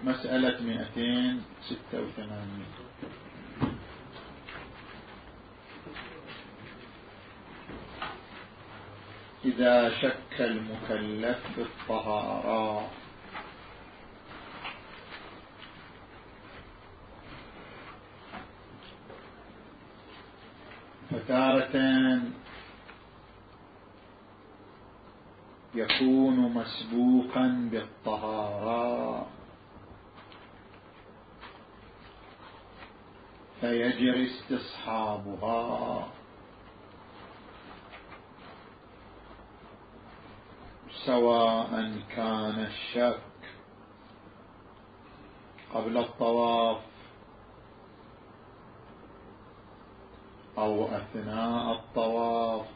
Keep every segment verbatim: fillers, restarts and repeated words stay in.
مسألة مئتين ستة وثمانين. إذا شك المكلف بالطهارة فتارة يكون مسبوقا بالطهارة فيجري استصحابها، سواء كان الشك قبل الطواف أو أثناء الطواف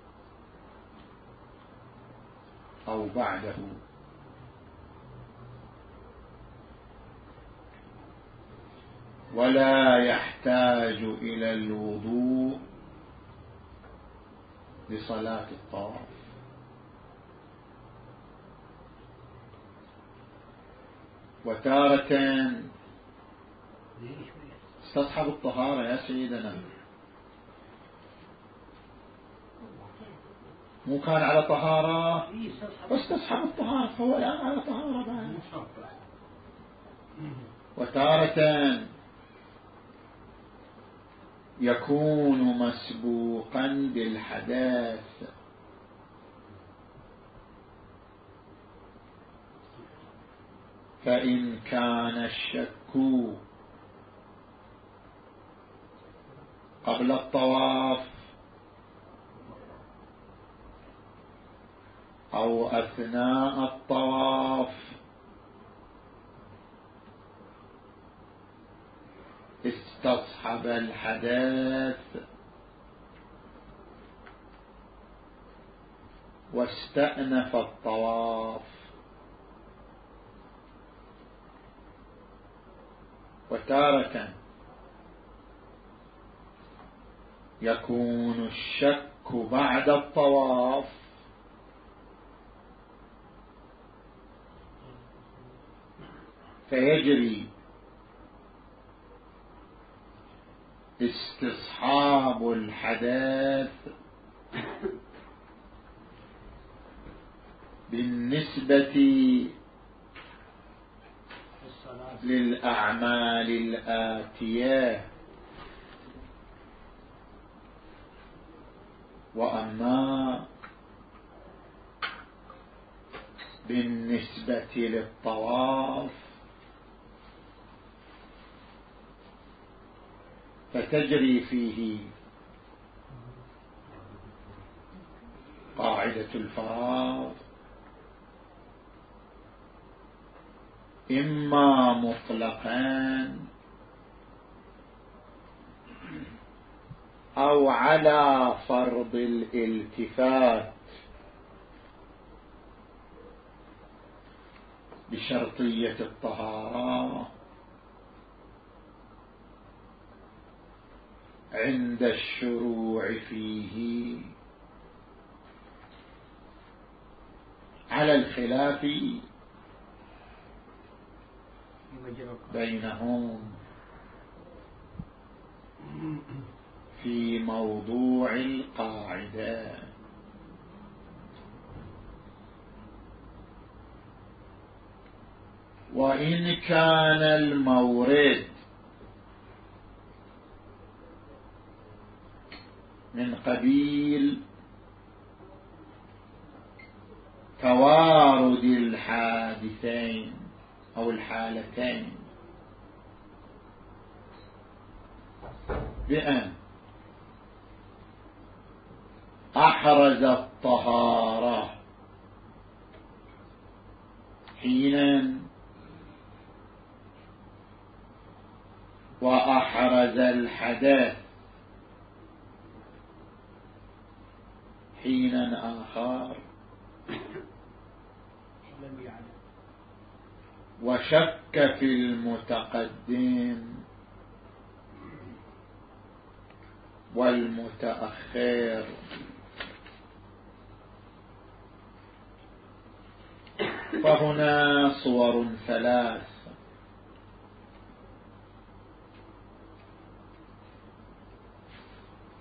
أو بعده. ولا يحتاج إلى الوضوء لصلاة الطواف. وتارة استصحب الطهارة يا سيدنا، مو كان على طهارة واستصحب الطهارة فهو الآن على طهارة بعد. وتارة يكون مسبوقا بالحدث، فإن كان الشك قبل الطواف أو أثناء الطواف استصحب الحدث واستأنف الطواف. وتارة يكون الشك بعد الطواف فيجري استصحاب الحدث بالنسبة للأعمال الآتية، وأما بالنسبة للطواف فتجري فيه قاعدة الفراغ، إما مطلقا أو على فرض الالتفات بشرطية الطهارة عند الشروع فيه، على الخلاف بينهم في موضوع القاعدة. وإن كان المورد من قبيل توارد الحادثين أو الحالتين بأن أحرز الطهارة حينا وأحرز الحدث حينا آخر، وشك في المتقدم والمتأخر، فهنا صور ثلاث: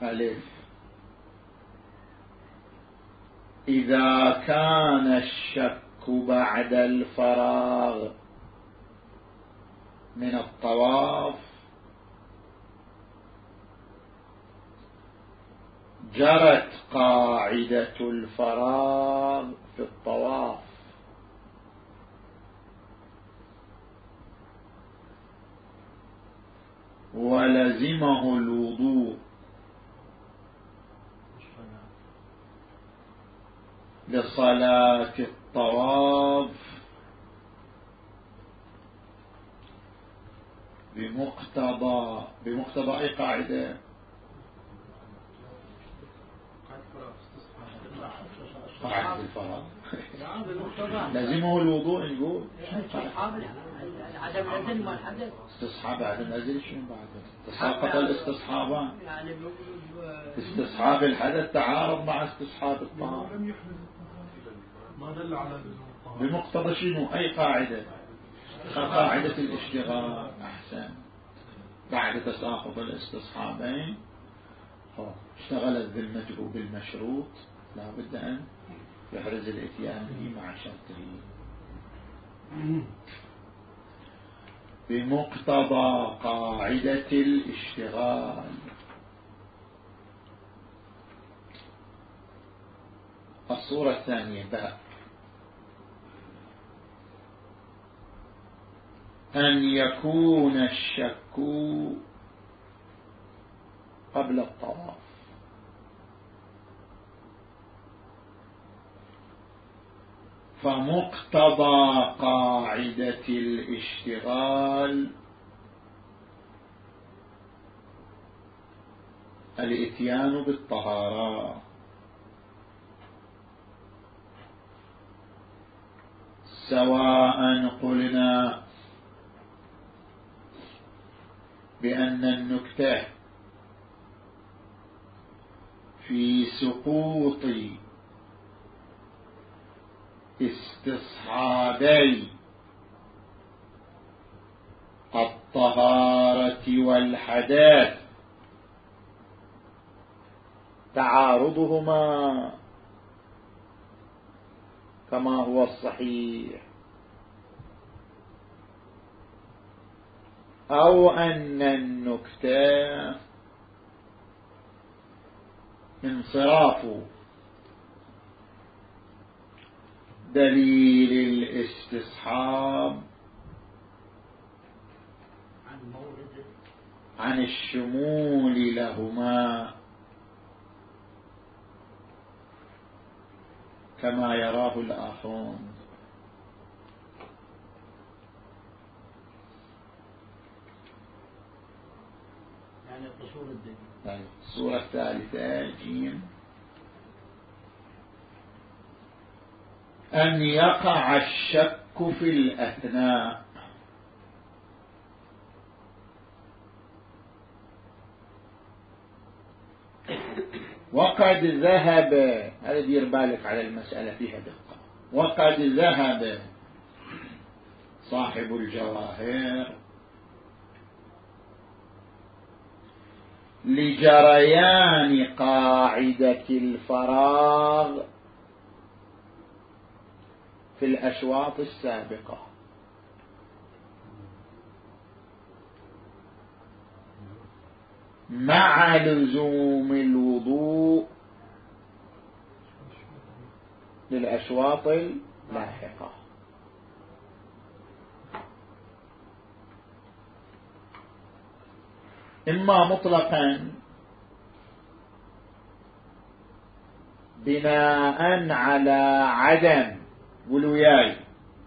ألف إذا كان الشك بعد الفراغ من الطواف جرت قاعدة الفراغ في الطواف، ولزمه الوضوء لصلاة الطواف بمقتضى بمقتضى أي قاعدة؟ قاعدة الفراغ. لازمه الوضوء نقول عدم الأذن والحدث. استصحاب عدم الأذن شنو بعد؟ تساقط الاستصحابان. استصحاب الحدث تعارض مع استصحاب الطهارة. ما دل على بمقتضى شنو؟ أي قاعدة؟ قاعدة الاشتغال. أحسن. بعد تساقط الاستصحابين اشتغلت بالمجبور بالمشروط، لا بد أن يحرز الاتيان به مع شرطه. بمقتضى قاعدة الاشتغال. الصورة الثانية باء أن يكون الشك قبل الطواف، فمقتضى قاعدة الاشتغال الاتيان بالطهارة، سواء قلنا بأن النكتة في سقوط استصحابي الطهارة والحدث تعارضهما كما هو الصحيح، أو أن النكتة انصراف دليل الاستصحاب عن الشمول لهما كما يراه الآخرون. يعني قصور الدليل. طيب الصورة الثالثة جيم أن يقع الشك في الأثناء، وقد ذهب، هذا دير بالك على المسألة فيها دقة، وقد ذهب صاحب الجواهر لجريان قاعدة الفراغ في الأشواط السابقة، مع لزوم الوضوء للأشواط اللاحقة. إما مطلقا بناء على عدم، قولوا وياي،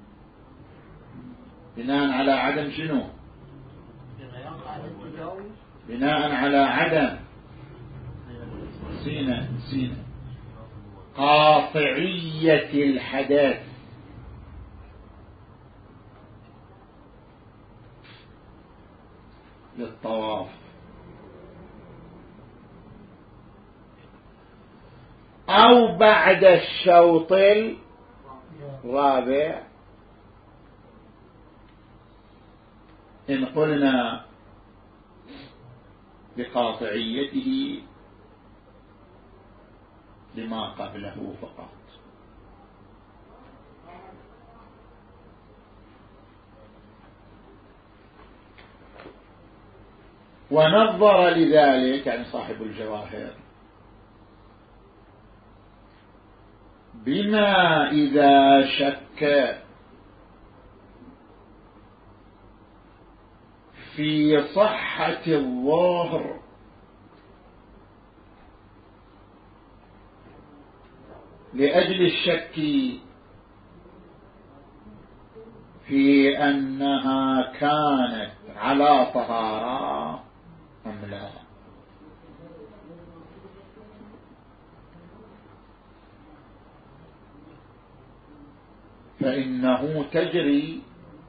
بناء على عدم شنو؟ بناء على عدم سينا سينا قاطعية الحدث للطواف، أو بعد الشوط الرابع إن قلنا بقاطعيته لما قبله فقط. ونظر لذلك يعني صاحب الجواهر بما إذا شك في صحة الظهر لأجل الشك في أنها كانت على طهارة أم لا، فإنه تجري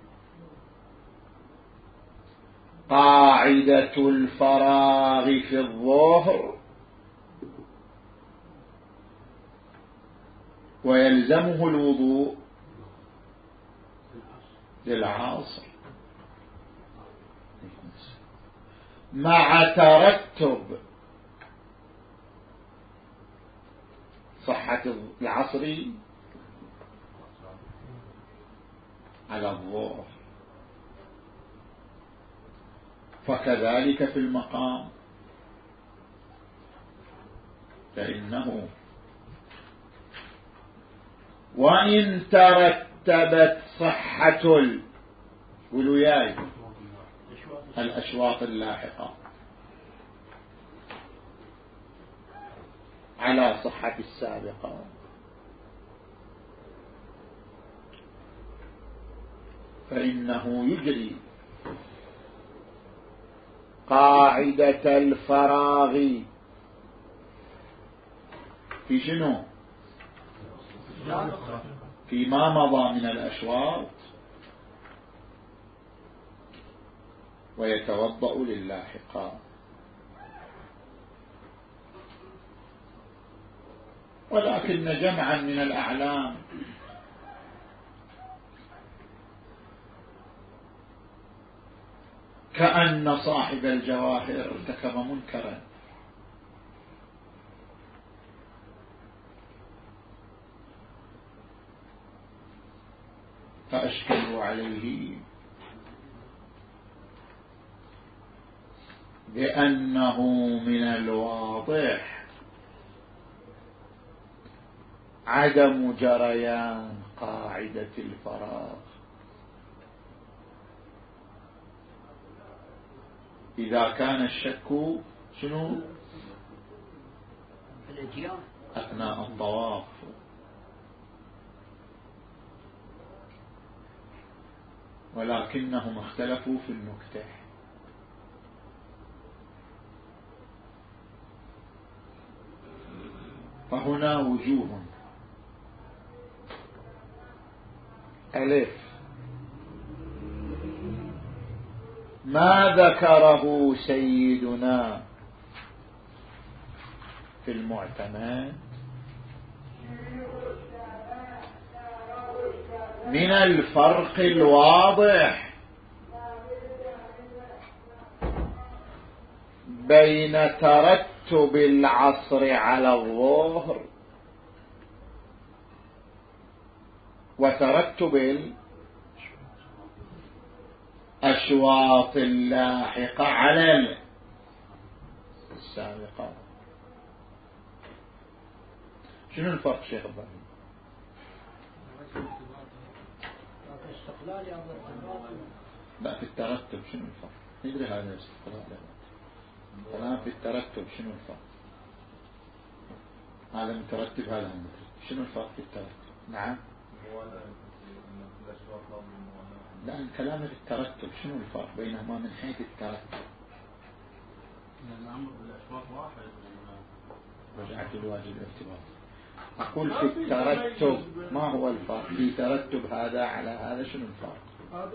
قاعدة الفراغ في الظهر ويلزمه الوضوء للعصر مع ترتب صحة العصر على الظهر. فكذلك في المقام، فإنه وإن ترتبت صحة الولايات الأشواط اللاحقة على صحة السابقة فإنه يجري قاعدة الفراغ في شنو؟ فيما مضى من الأشواط ويتوضأ للاحقات. ولكن جمعا من الأعلام كأن صاحب الجواهر ارتكب منكرا فأشكلوا عليه بأنه من الواضح عدم جريان قاعدة الفراغ إذا كان الشك شنو أثناء الطواف، ولكنهم اختلفوا في النكتة. فهنا وجوه: ألف ما ذكره سيدنا في المعتمد من الفرق الواضح بين ترتب العصر على الظهر وترتب الأشواط اللاحقة على السابقة. شنو الفرق شيخ إبراهيم؟ لا في الترتب شنو الفرق؟ ندري هذا الاستقلال الآن في الترتب شنو الفرق؟ هذا مترتب هذا مترتب، شنو الفرق في الترتب؟ نعم لا الكلام في الترتب شنو الفرق بينهما من حيث الترتب؟ الأمر بالأشواط واحد. رجعت الواجب الارتباط. أقول في الترتب ما هو الفرق في ترتب هذا على هذا شنو الفرق؟ هذا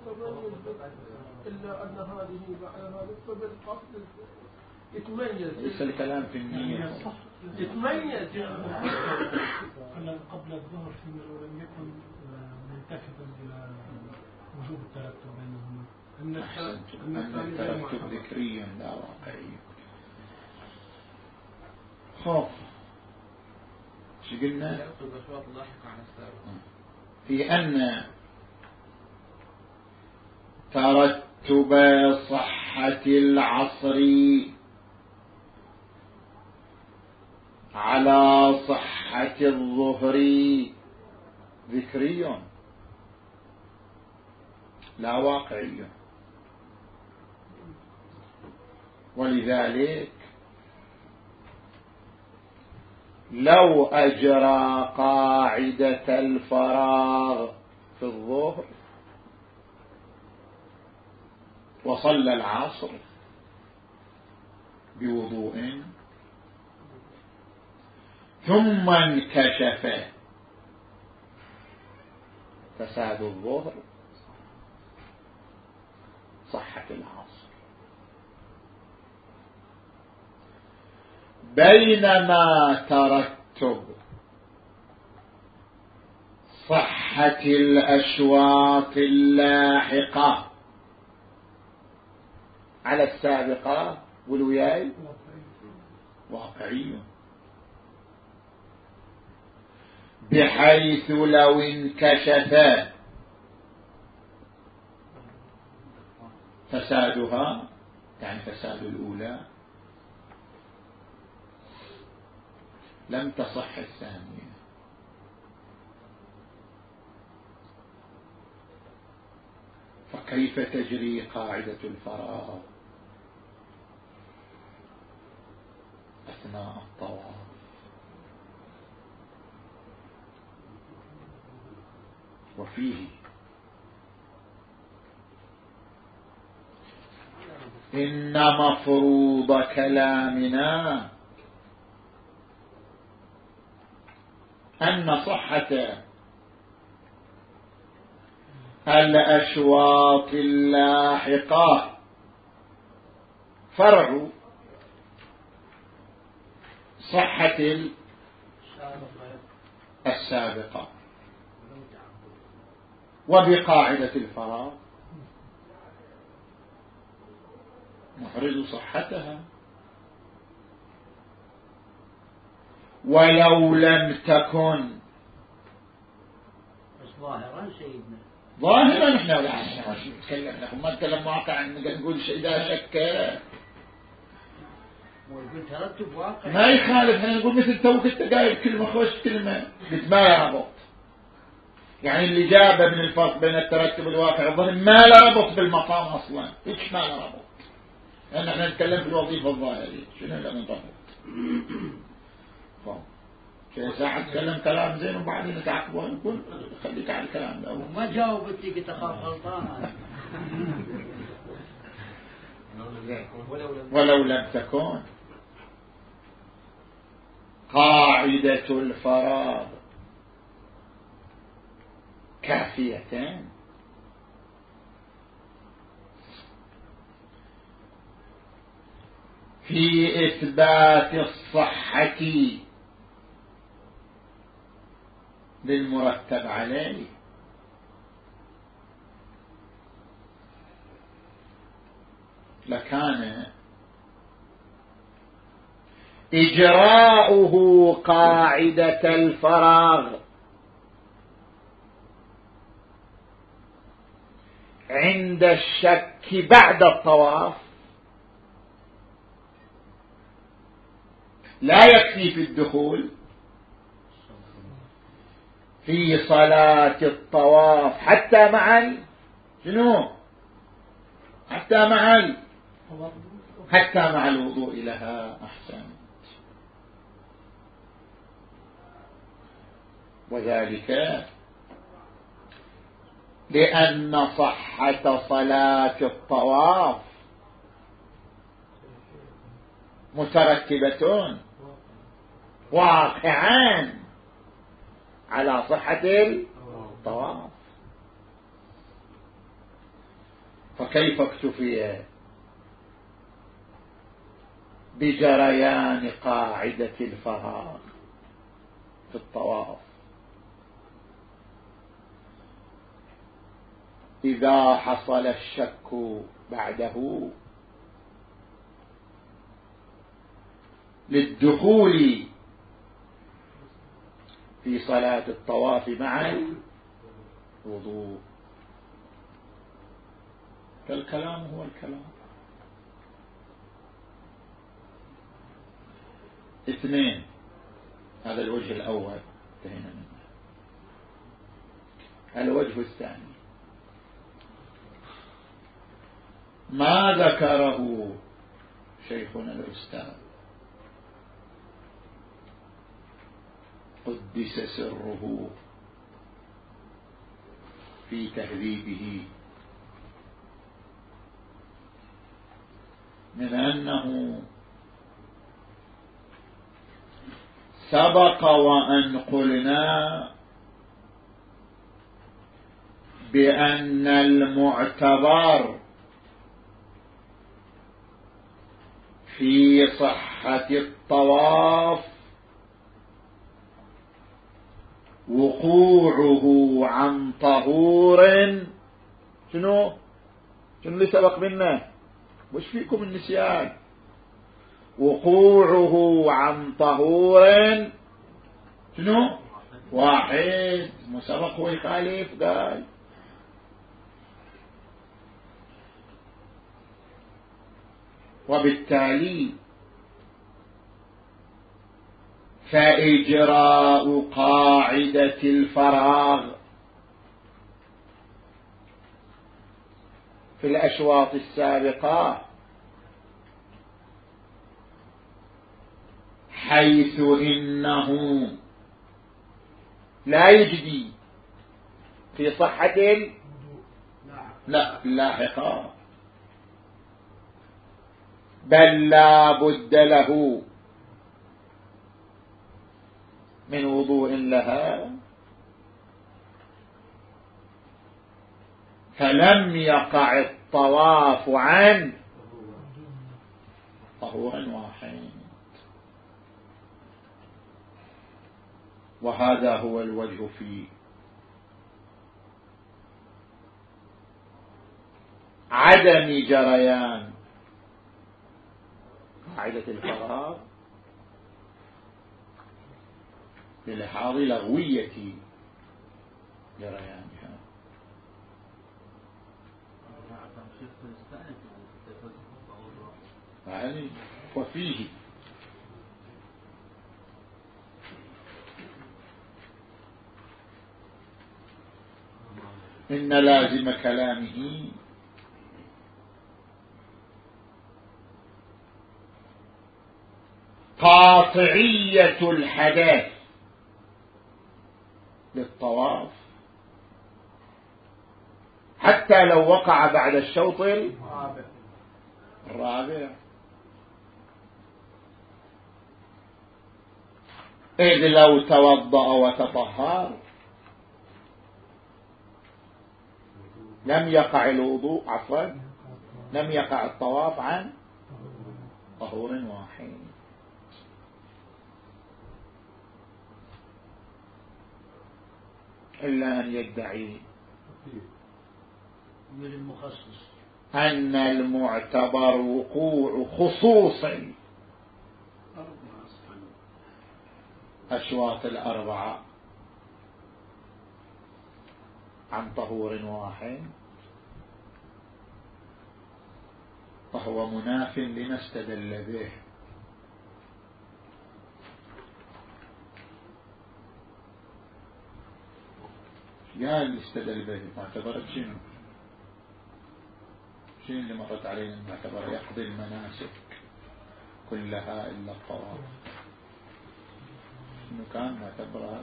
إلا أن هذه مع هذه فبالقصد يتميز. ليس الكلام في النية. يتميز أن قبل الظهر فيما لو لم يكن ملتفتا إلى وجوب الترتب بينهما. أن الترتب ذكري لا واقعي. خوف شو قلنا؟ يكتب أشواط لاحقة على السابق. في أن ترتب صحة العصر على صحة الظهر ذكري لا واقعي، ولذلك لو أجرى قاعدة الفراغ في الظهر وصلى العصر بوضوء ثم انكشف فساد الظهر صحة العصر، بينما ترتب صحة الأشواط اللاحقة على السابقة والوياي واقعي، بحيث لو انكشف فسادها يعني فساد الأولى لم تصح الثانية. فكيف تجري قاعدة الفراغ أثناء الطواف؟ وفيه إن مفروض كلامنا أن صحة الأشواط اللاحقة فرع صحة السابقة، وبقاعدة الفراغ نفرض صحتها. ولو لم تكن بس ظاهرا سيدنا ظاهرا احنا لا نتكلم لكم ما نتكلم واقعا نقول شيء إذا شك ويقول ترتب واقع ما يخالف. احنا نقول مثل توك انت قايل كلمة خوش كلمة قلت ما يربط، يعني اللي جابه من الفرق بين الترتب والواقع الظاهر ما لا ربط بالمقام اصلا، ايش ما لا ربط، لان احنا نتكلم في الوظيفة الظاهرية شنو اللي نربط في ساعة تكلم كلام زين وبعدين نتعقبه ونقول خليك على الكلام الأول. ما جاوبتي قلت أخاف غلطان. ولو لم تكن قاعدة الفراغ كافية في إثبات الصحة للمرتب عليه، لكان إجراؤه قاعدة الفراغ عند الشك بعد الطواف لا يكفي في الدخول في صلاة الطواف حتى مع ال... شنو حتى مع ال... حتى مع الوضوء لها. أحسن. وذلك لأن صحة صلاة الطواف مترتبة واقعان على صحة الطواف، فكيف اكتفي بجريان قاعدة الفراغ في الطواف إذا حصل الشك بعده للدخول في صلاة الطواف مع الوضوء. فالكلام هو الكلام. اثنين، هذا الوجه الأول انتهينا منه. الوجه الثاني ما ذكره شيخنا الأستاذ قدس سره في تهذيبه من أنه سبق وأن قلنا بأن المعتبر في صحة الطواف وقوعه عن طهور. شنو شنو اللي سبق منا؟ وش فيكم النسيان؟ وقوعه عن طهور شنو واحد. مسبق ويخالف قال وبالتالي فإجراء قاعدة الفراغ في الأشواط السابقة حيث إنه لا يجدي في صحة لا لاحقا، بل لا بد له من وضوء لها، فلم يقع الطواف عن طهور واحد. وهذا هو الوجه في عدم جريان قاعدة الفراغ للحاظ لغوية جريانها. يعني وفيه إن لازم كلامه قاطعية الحدث للطواف حتى لو وقع بعد الشوط الرابع، إذ لو توضأ وتطهر لم يقع الوضوء عفوا لم يقع الطواف عن طهور واحد. إلا أن يدعي من المخصص أن المعتبر وقوع خصوص أشواط الأربعة عن طهور واحد، فهو مناف لما استدل به. يا اللي استدل به معتبرت شنو شنو اللي مرت علينا المعتبر يقضي المناسك كلها إلا الطواف. شنو كان معتبر هذا؟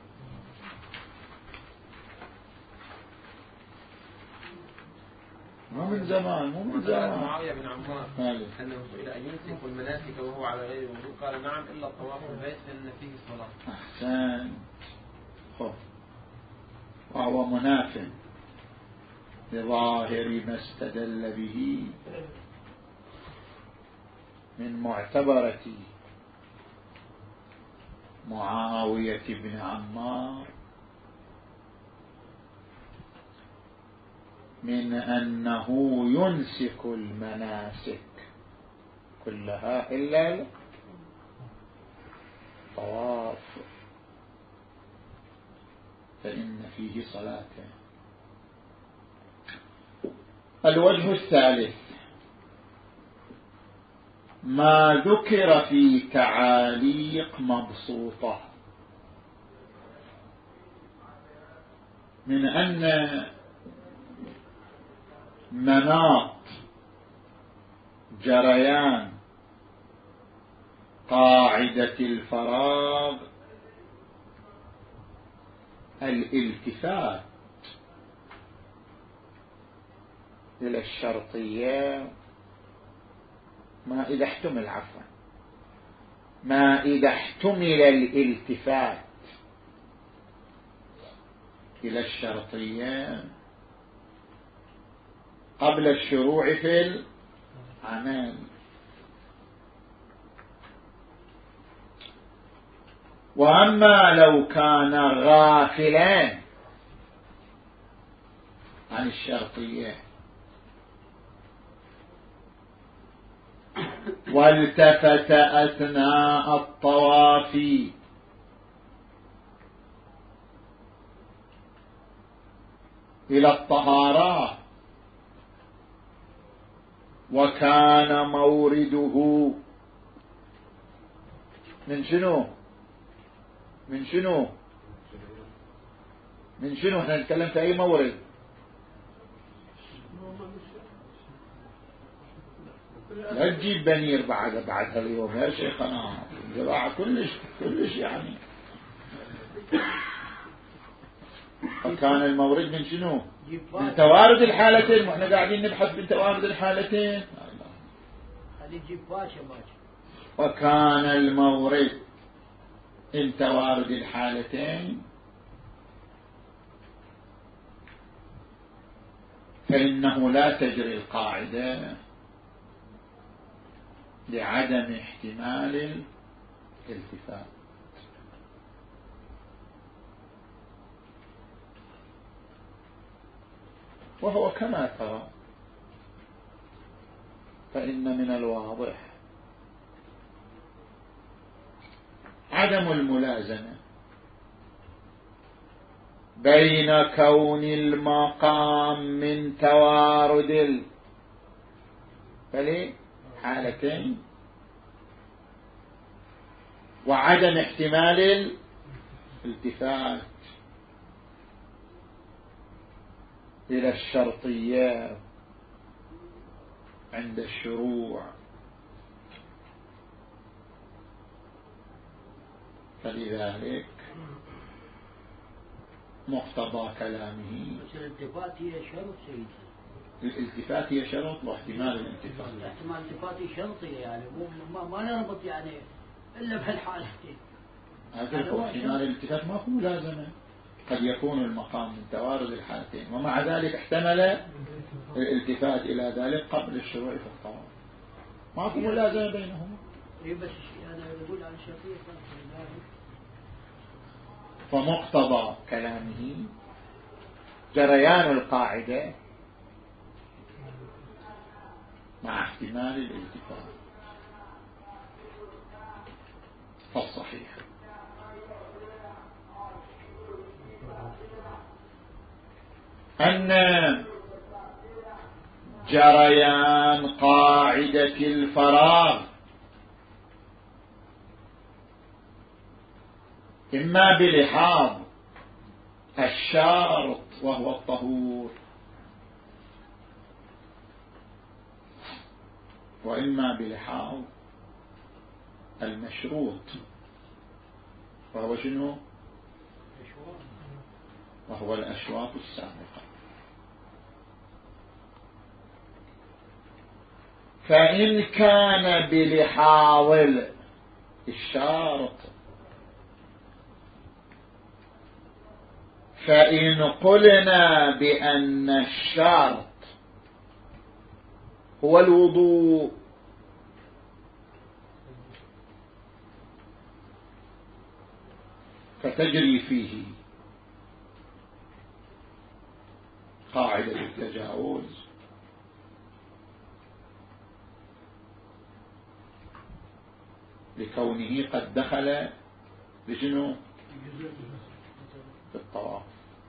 مو من زمان مو من زمان. معاوية بن عمار أنه سئل أن يمسك المناسك وهو على غير وضوء قال نعم إلا الطواف البيت فإن فيه صلاة. أحسن. خب وهو مناف لظاهر ما استدل به من معتبرة معاوية بن عمار من أنه ينسك المناسك كلها إلا الطواف. فإن فيه صلاة. الوجه الثالث ما ذكر في تعاليق مبسوطة من أن مناط جريان قاعدة الفراغ الالتفات إلى الشرطية، ما إذا احتمل عفوا ما إذا احتمل الالتفات إلى الشرطية قبل الشروع في العمل. وأما لو كان غافلا عن الشرطية والتفت أثناء الطواف إلى الطهارة وكان مورده من شنو من شنو من شنو احنا نتكلم في أي مورد؟ لا تجيب بنير بعد بعد هاليوم يا شيخنا، جماعة كلش كلش يعني. فكان المورد من شنو؟ من توارد الحالتين، واحنا قاعدين نبحث من توارد الحالتين. وكان المورد من توارد الحالتين فإنه لا تجري القاعدة لعدم احتمال الالتفات. وهو كما ترى، فإن من الواضح عدم الملازمة بين كون المقام من توارد الحالتين وعدم احتمال الالتفات إلى الشرطية عند الشروع. فلذلك مقتضى كلامه الالتفات هي شرط سيدي. الالتفات هي شرط واحتمال الالتفات. احتمال الالتفات شرطية يعني ما ما نربط يعني إلا بهالحالتين. هذا هو احتمال الالتفات، ما هو ملازمة. قد يكون المقام من توارد الحالتين ومع ذلك احتمل الالتفات إلى ذلك قبل الشروع في الطواف، ما هو ملازمة بينهما. إيه بس أنا أقول عن الشرطية. فمقتضى كلامه جريان القاعدة مع احتمال الالتفات. فالصحيح أن جريان قاعدة الفراغ إما بلحاظ الشارط وهو الطهور، وإما بلحاظ المشروط وهو شنو؟ وهو الأشواط السابقة. فإن كان بلحاظ الشارط فإن قلنا بأن الشرط هو الوضوء فتجري فيه قاعدة التجاوز لكونه قد دخل بشنو في الطواف.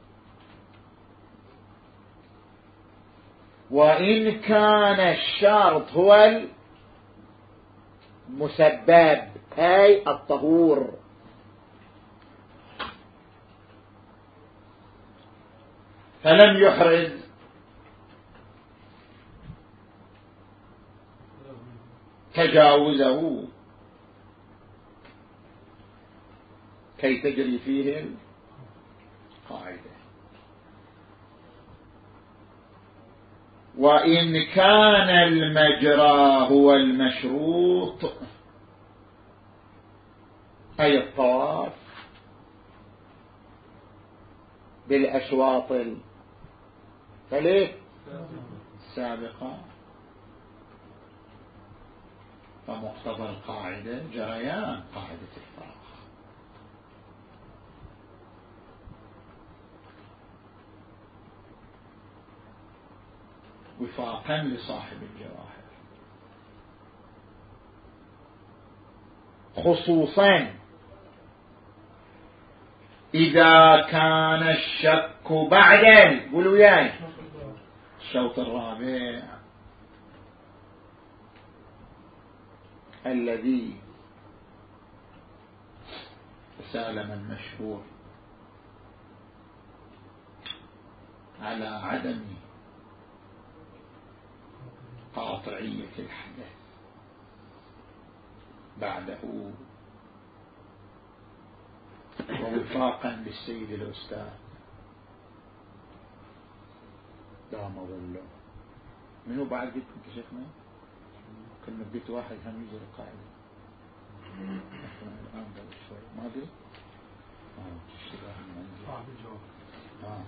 وإن كان الشرط هو المسبب أي الطهور، فلم يحرز تجاوزه كي تجري فيه القاعدة. وإن كان المجرى هو المشروط أي الطواف بالأشواط فليه السابقة، فمقتضى القاعدة جريان قاعدة الفراغ وفاقا لصاحب الجواهر، خصوصا إذا كان الشك بعد قولوا وياي الشوط الرابع الذي سالم المشهور على عدم قاطعية الحدث بعده، ووفاقا للسيد الأستاذ دام ظله. منو بعد قلت انت شيخنا؟ كنا بيت واحد هم يجي القاعدة الآن قبل شوي ما أدري اه اشتباه المنزل صعب الجواب اه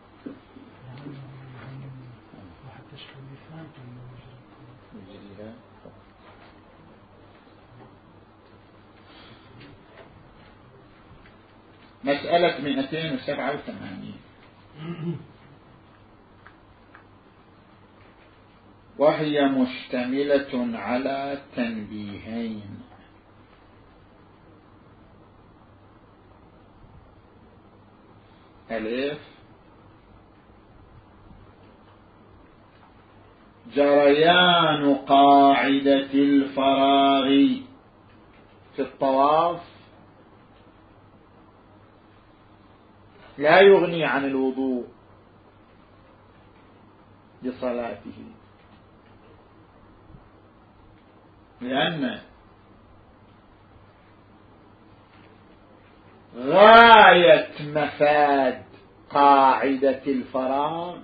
وحتى شكل لسان يجريها. مسألة مئتين وسبعة وثمانين وهي مشتملة على تنبيهين. ألف جريان قاعدة الفراغ في الطواف لا يغني عن الوضوء لصلاته، لأن غاية مفاد قاعدة الفراغ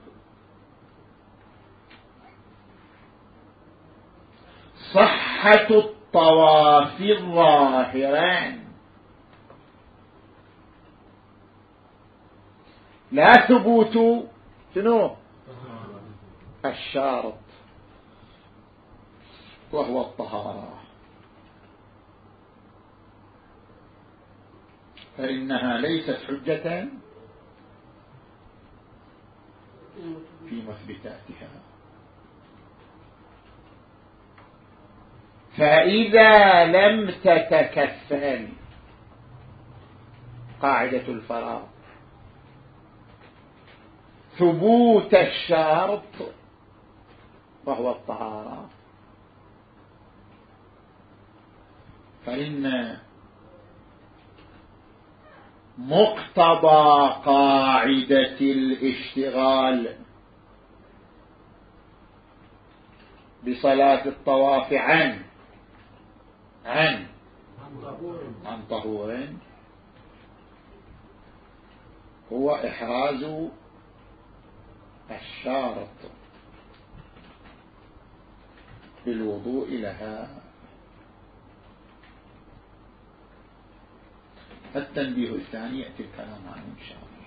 صحة الطواف الظاهران لا ثبوت شنو الشارط وهو الطهارة، فإنها ليست حجة في مثبتاتها. فإذا لم تتكفل قاعدة الفراغ ثبوت الشرط وهو الطهارة، فإن مقتضى قاعدة الاشتغال بصلاة الطواف عن عن عن طهور هو إحراز الشارط بالوضوء لها. التنبيه الثاني يأتي الكلام عنه إن شاء الله.